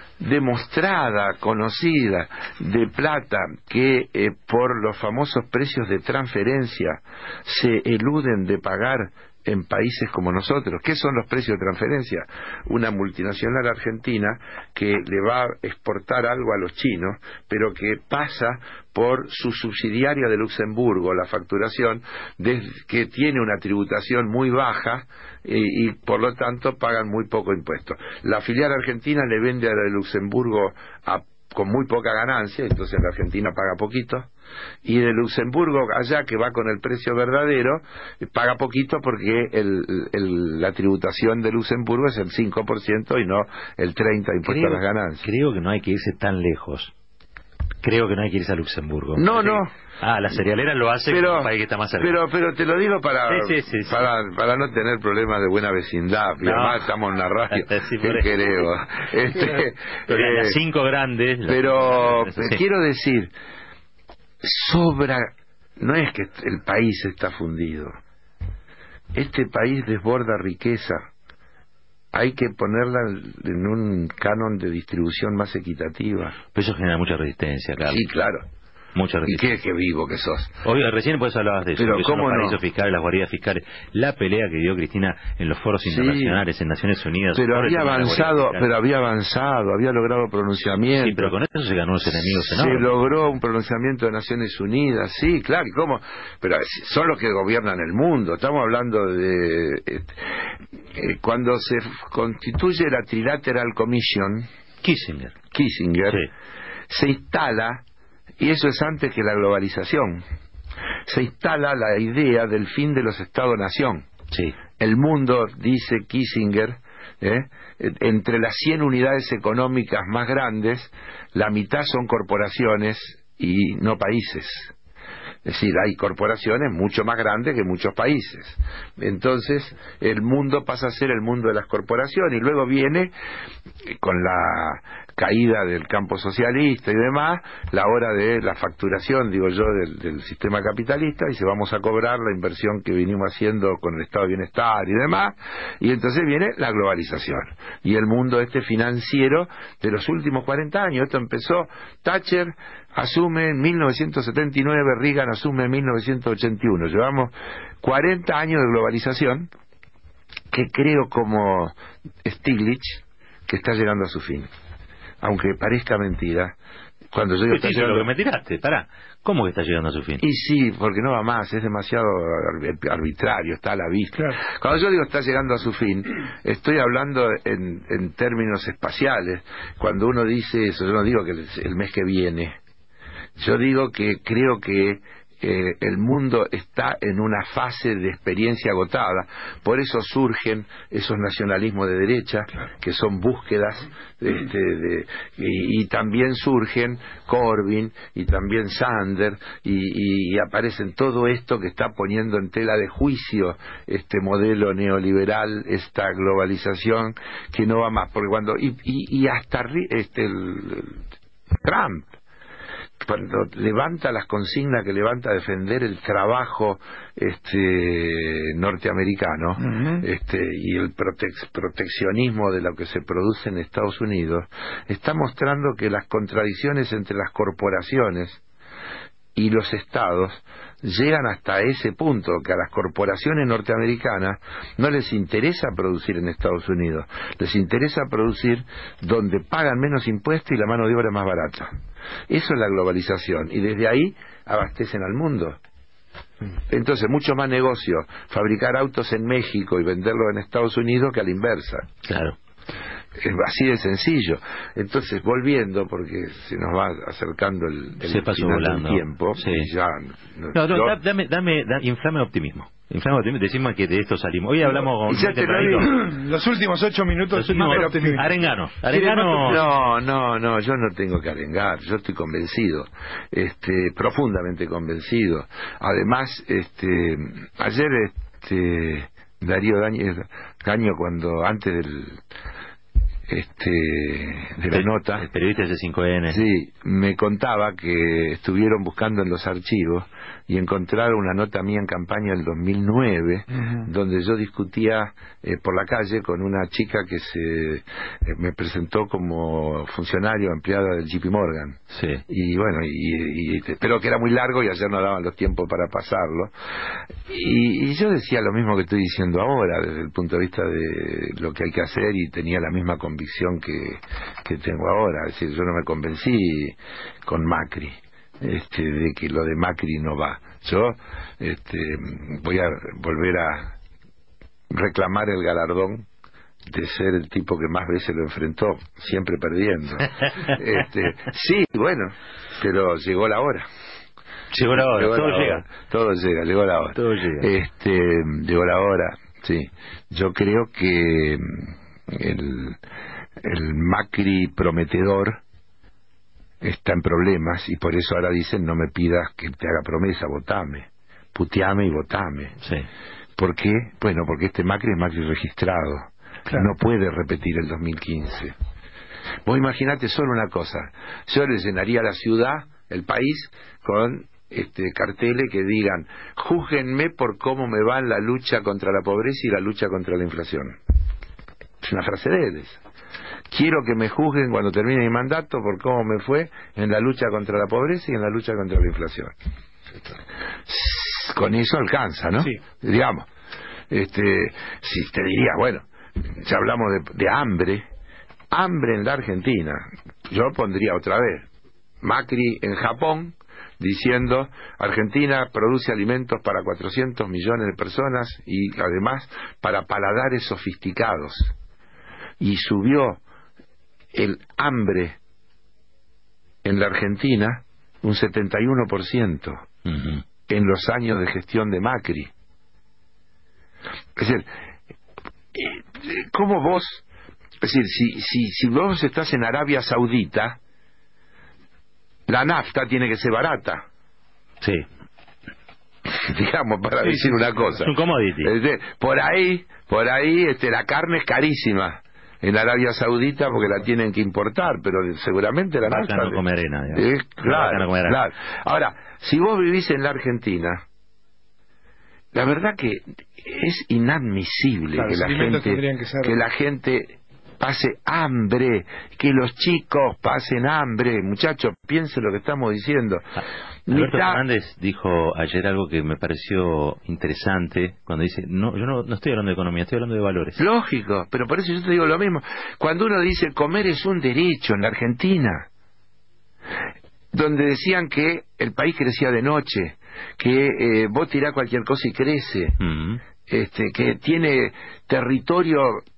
demostrada, conocida, de plata que eh, por los famosos precios de transferencia se eluden de pagar en países como nosotros? ¿Qué son los precios de transferencia? Una multinacional argentina que le va a exportar algo a los chinos, pero que pasa por su subsidiaria de Luxemburgo, la facturación, de, que tiene una tributación muy baja eh, y por lo tanto pagan muy poco impuesto. La filial argentina le vende a la de Luxemburgo a con muy poca ganancia, entonces la Argentina paga poquito, y de Luxemburgo allá, que va con el precio verdadero, paga poquito porque el, el, la tributación de Luxemburgo es el cinco por ciento y no el treinta por ciento de impuesto creo, a las ganancias. Creo que no hay que irse tan lejos Creo que no hay que irse a Luxemburgo. No, no. Ah, la cerealera lo hace pero, en un país que está más cerca. Pero, pero te lo digo para, sí, sí, sí, para, sí. para no tener problemas de buena vecindad. Y No. además estamos en una radio. Sí, ¿Qué queremos? Este, pero eh, las cinco grandes. Pero las... sí. quiero decir, sobra. No es que el país está fundido. Este país desborda riqueza. Hay que ponerla en un canon de distribución más equitativa. Pero eso genera mucha resistencia, claro. Sí, claro. Mucha resistencia. ¿Y qué, qué vivo que sos? Hoy, recién pues hablabas de eso, Pero que son ¿cómo los paraísos no? fiscales, las guaridas fiscales, la pelea que dio Cristina en los foros Sí, internacionales, en Naciones Unidas. Pero por el había tema de las avanzado, guaridas fiscales. pero había avanzado, había logrado pronunciamiento. Sí, pero con eso se ganó los enemigos Se enormes. logró un pronunciamiento de Naciones Unidas, sí, claro, ¿y cómo? Pero son los que gobiernan el mundo. Estamos hablando de eh, eh, cuando se constituye la Trilateral Commission, Kissinger. Kissinger, Sí. se instala, y eso es antes que la globalización, se instala la idea del fin de los Estados-nación. Sí. El mundo, dice Kissinger, ¿eh? entre las cien unidades económicas más grandes, la mitad son corporaciones y no países. Es decir, hay corporaciones mucho más grandes que muchos países. Entonces, el mundo pasa a ser el mundo de las corporaciones, y luego viene, con la caída del campo socialista y demás, la hora de la facturación, digo yo, del, del sistema capitalista, y se vamos a cobrar la inversión que vinimos haciendo con el estado de bienestar y demás, y entonces viene la globalización y el mundo este financiero de los últimos cuarenta años. Esto empezó, Thatcher asume en mil novecientos setenta y nueve, Reagan asume en mil novecientos ochenta y uno. Llevamos cuarenta años de globalización que creo, como Stiglitz, que está llegando a su fin. Aunque parezca mentira, cuando yo digo Sí, está sí, llegando... lo que me tiraste, pará. ¿Cómo que está llegando a su fin? Y sí, porque no va más, es demasiado arbitrario, está a la vista. Claro. Cuando yo digo está llegando a su fin, estoy hablando en, en términos espaciales. Cuando uno dice eso, yo no digo que el, el mes que viene. Yo digo que creo que eh, el mundo está en una fase de experiencia agotada. Por eso surgen esos nacionalismos de derecha, que son búsquedas, este, de, y, y también surgen Corbyn, y también Sanders, y, y, y aparecen todo esto que está poniendo en tela de juicio este modelo neoliberal, esta globalización que no va más. Porque cuando y, y, y hasta este, el, el Trump, cuando levanta las consignas que levanta a defender el trabajo este norteamericano, uh-huh. este y el protec- proteccionismo de lo que se produce en Estados Unidos, está mostrando que las contradicciones entre las corporaciones y los estados llegan hasta ese punto, que a las corporaciones norteamericanas no les interesa producir en Estados Unidos, les interesa producir donde pagan menos impuestos y la mano de obra es más barata. Eso es la globalización, y desde ahí abastecen al mundo. Entonces, mucho más negocio fabricar autos en México y venderlos en Estados Unidos que a la inversa. Claro. Es así de sencillo. Entonces, volviendo, porque se nos va acercando el, el se pasó final volando. del tiempo, Sí. y ya... No, no, yo, da, dame, dame, da, inflame optimismo. Inflame optimismo, decimos que de esto salimos. Hoy hablamos y ya con... te lo digo. Los últimos ocho minutos... Los últimos, más optimismo. Arengano. Arengano... No, no, no, yo no tengo que arengar, yo estoy convencido, este, profundamente convencido. Además, este, ayer, este, Darío Gaño, Gaño cuando, antes del... este de la el, nota, el periodista de C cinco N, sí, me contaba que estuvieron buscando en los archivos y encontraron una nota mía en campaña del dos mil nueve, uh-huh. donde yo discutía eh, por la calle con una chica que se eh, me presentó como funcionario empleada del J P Morgan, sí. y bueno, y, y, pero que era muy largo y ayer no daban los tiempos para pasarlo, y, y yo decía lo mismo que estoy diciendo ahora desde el punto de vista de lo que hay que hacer, y tenía la misma convicción que, que tengo ahora. Es decir, yo no me convencí con Macri este, de que lo de Macri no va. Yo este, voy a volver a reclamar el galardón de ser el tipo que más veces lo enfrentó, siempre perdiendo. este, sí, bueno, pero llegó la hora. Llegó la hora, llegó todo la llega. Hora. Todo llega, llegó la hora. Todo llega. Este, llegó la hora, sí. Yo creo que el, el Macri prometedor está en problemas y por eso ahora dicen no me pidas que te haga promesa, votame, puteame y votame. Sí. ¿Por qué? Bueno, porque este Macri es Macri registrado. Claro. No puede repetir el dos mil quince. Vos imaginate solo una cosa. Yo le llenaría la ciudad, el país, con este carteles que digan: júzguenme por cómo me va en la lucha contra la pobreza y la lucha contra la inflación. Es una frase de él. Quiero que me juzguen cuando termine mi mandato por cómo me fue en la lucha contra la pobreza y en la lucha contra la inflación. Con eso alcanza, ¿no? Sí. Digamos, este, si te diría, bueno, ya hablamos de, de hambre, hambre en la Argentina, yo pondría otra vez Macri en Japón diciendo: Argentina produce alimentos para cuatrocientos millones de personas y además para paladares sofisticados, y subió el hambre en la Argentina un setenta y uno por ciento. Uh-huh. En los años de gestión de Macri. Es decir, ¿cómo vos? Es decir, si, si, si vos estás en Arabia Saudita, la nafta tiene que ser barata. Sí. Digamos, para sí, decir sí, una cosa. Es un commodity. Es decir, por ahí, por ahí, este, la carne es carísima en Arabia Saudita porque la tienen que importar, pero seguramente la nafta... no come arena, eh, claro, no come arena. Claro. Ahora, si vos vivís en la Argentina, la verdad que es inadmisible claro, que, la gente, que, ser... que la gente pase hambre, que los chicos pasen hambre. Muchachos, piensen lo que estamos diciendo. Alberto Mitad... Fernández dijo ayer algo que me pareció interesante cuando dice: no, yo no, no estoy hablando de economía, estoy hablando de valores. Lógico, pero por eso yo te digo lo mismo. Cuando uno dice comer es un derecho en la Argentina, donde decían que el país crecía de noche, que eh, vos tirás cualquier cosa y crece, uh-huh. este, que tiene territorio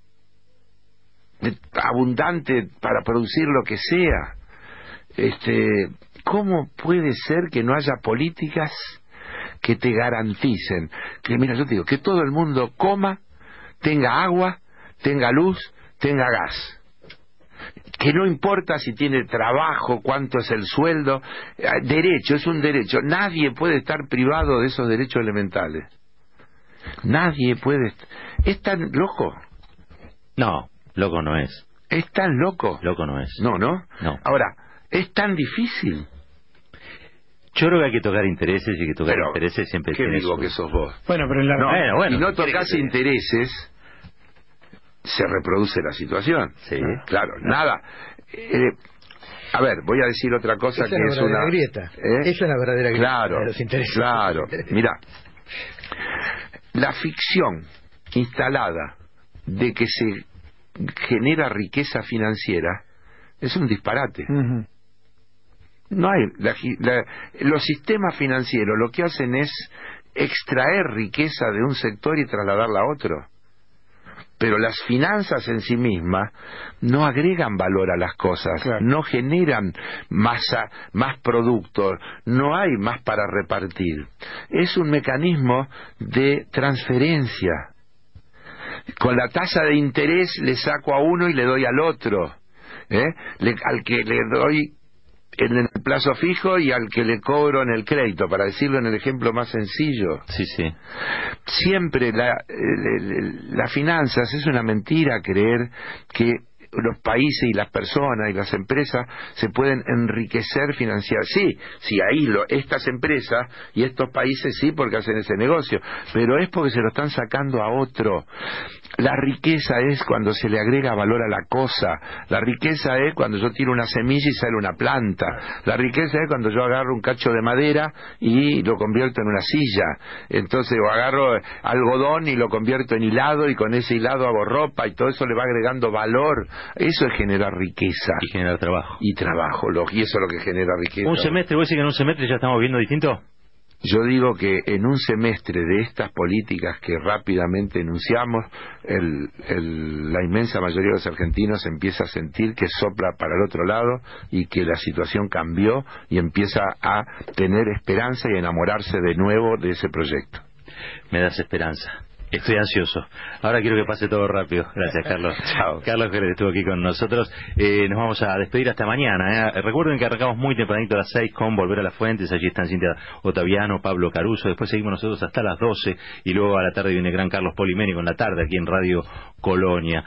abundante para producir lo que sea, este, ¿cómo puede ser que no haya políticas que te garanticen que, mira, yo te digo, que todo el mundo coma, tenga agua, tenga luz, tenga gas? Que no importa si tiene trabajo, cuánto es el sueldo, derecho, es un derecho. Nadie puede estar privado de esos derechos elementales. Nadie puede. ¿Es tan loco? No, loco no es. ¿Es tan loco? Loco no es. No, ¿no? No. Ahora, ¿es tan difícil? Yo creo que hay que tocar intereses y que tocar pero, intereses siempre qué tiene digo su... que sos vos. Bueno, pero en la... No, bueno, bueno, si no tocas intereses, se reproduce la situación. Sí. Claro, nada. Eh, a ver, voy a decir otra cosa. Esa que es es una grieta. ¿eh? Esa es la verdadera grieta. Claro, de los intereses. claro. Mira, la ficción instalada de que se genera riqueza financiera es un disparate. Uh-huh. No hay la, la, los sistemas financieros lo que hacen es extraer riqueza de un sector y trasladarla a otro. Pero las finanzas en sí mismas no agregan valor a las cosas, claro. No generan masa, más productos, no hay más para repartir. Es un mecanismo de transferencia. Con la tasa de interés le saco a uno y le doy al otro, ¿eh? le, al que le doy en el plazo fijo y al que le cobro en el crédito, para decirlo en el ejemplo más sencillo. Sí, sí. Siempre la, las finanzas, es una mentira creer que los países y las personas y las empresas se pueden enriquecer financiar. Sí, sí, ahí lo, estas empresas y estos países sí, porque hacen ese negocio, pero es porque se lo están sacando a otro. La riqueza es cuando se le agrega valor a la cosa. La riqueza es cuando yo tiro una semilla y sale una planta. La riqueza es cuando yo agarro un cacho de madera y lo convierto en una silla. Entonces, o agarro algodón y lo convierto en hilado y con ese hilado hago ropa, y todo eso le va agregando valor. Eso es generar riqueza. Y generar trabajo. Y trabajo, y eso es lo que genera riqueza. ¿Un semestre? ¿Vos decís que en un semestre ya estamos viendo distinto? Yo digo que en un semestre de estas políticas que rápidamente enunciamos, el, el, la inmensa mayoría de los argentinos empieza a sentir que sopla para el otro lado y que la situación cambió y empieza a tener esperanza y a enamorarse de nuevo de ese proyecto. Me das esperanza. Estoy ansioso. Ahora quiero que pase todo rápido. Gracias, Carlos. Chao. Carlos Jerez estuvo aquí con nosotros. Eh, nos vamos a despedir hasta mañana. ¿eh? Recuerden que arrancamos muy tempranito a las seis con Volver a las Fuentes. Allí están Cintia Otaviano, Pablo Caruso. Después seguimos nosotros hasta las doce. Y luego a la tarde viene el gran Carlos Polimeni con la tarde aquí en Radio Colonia.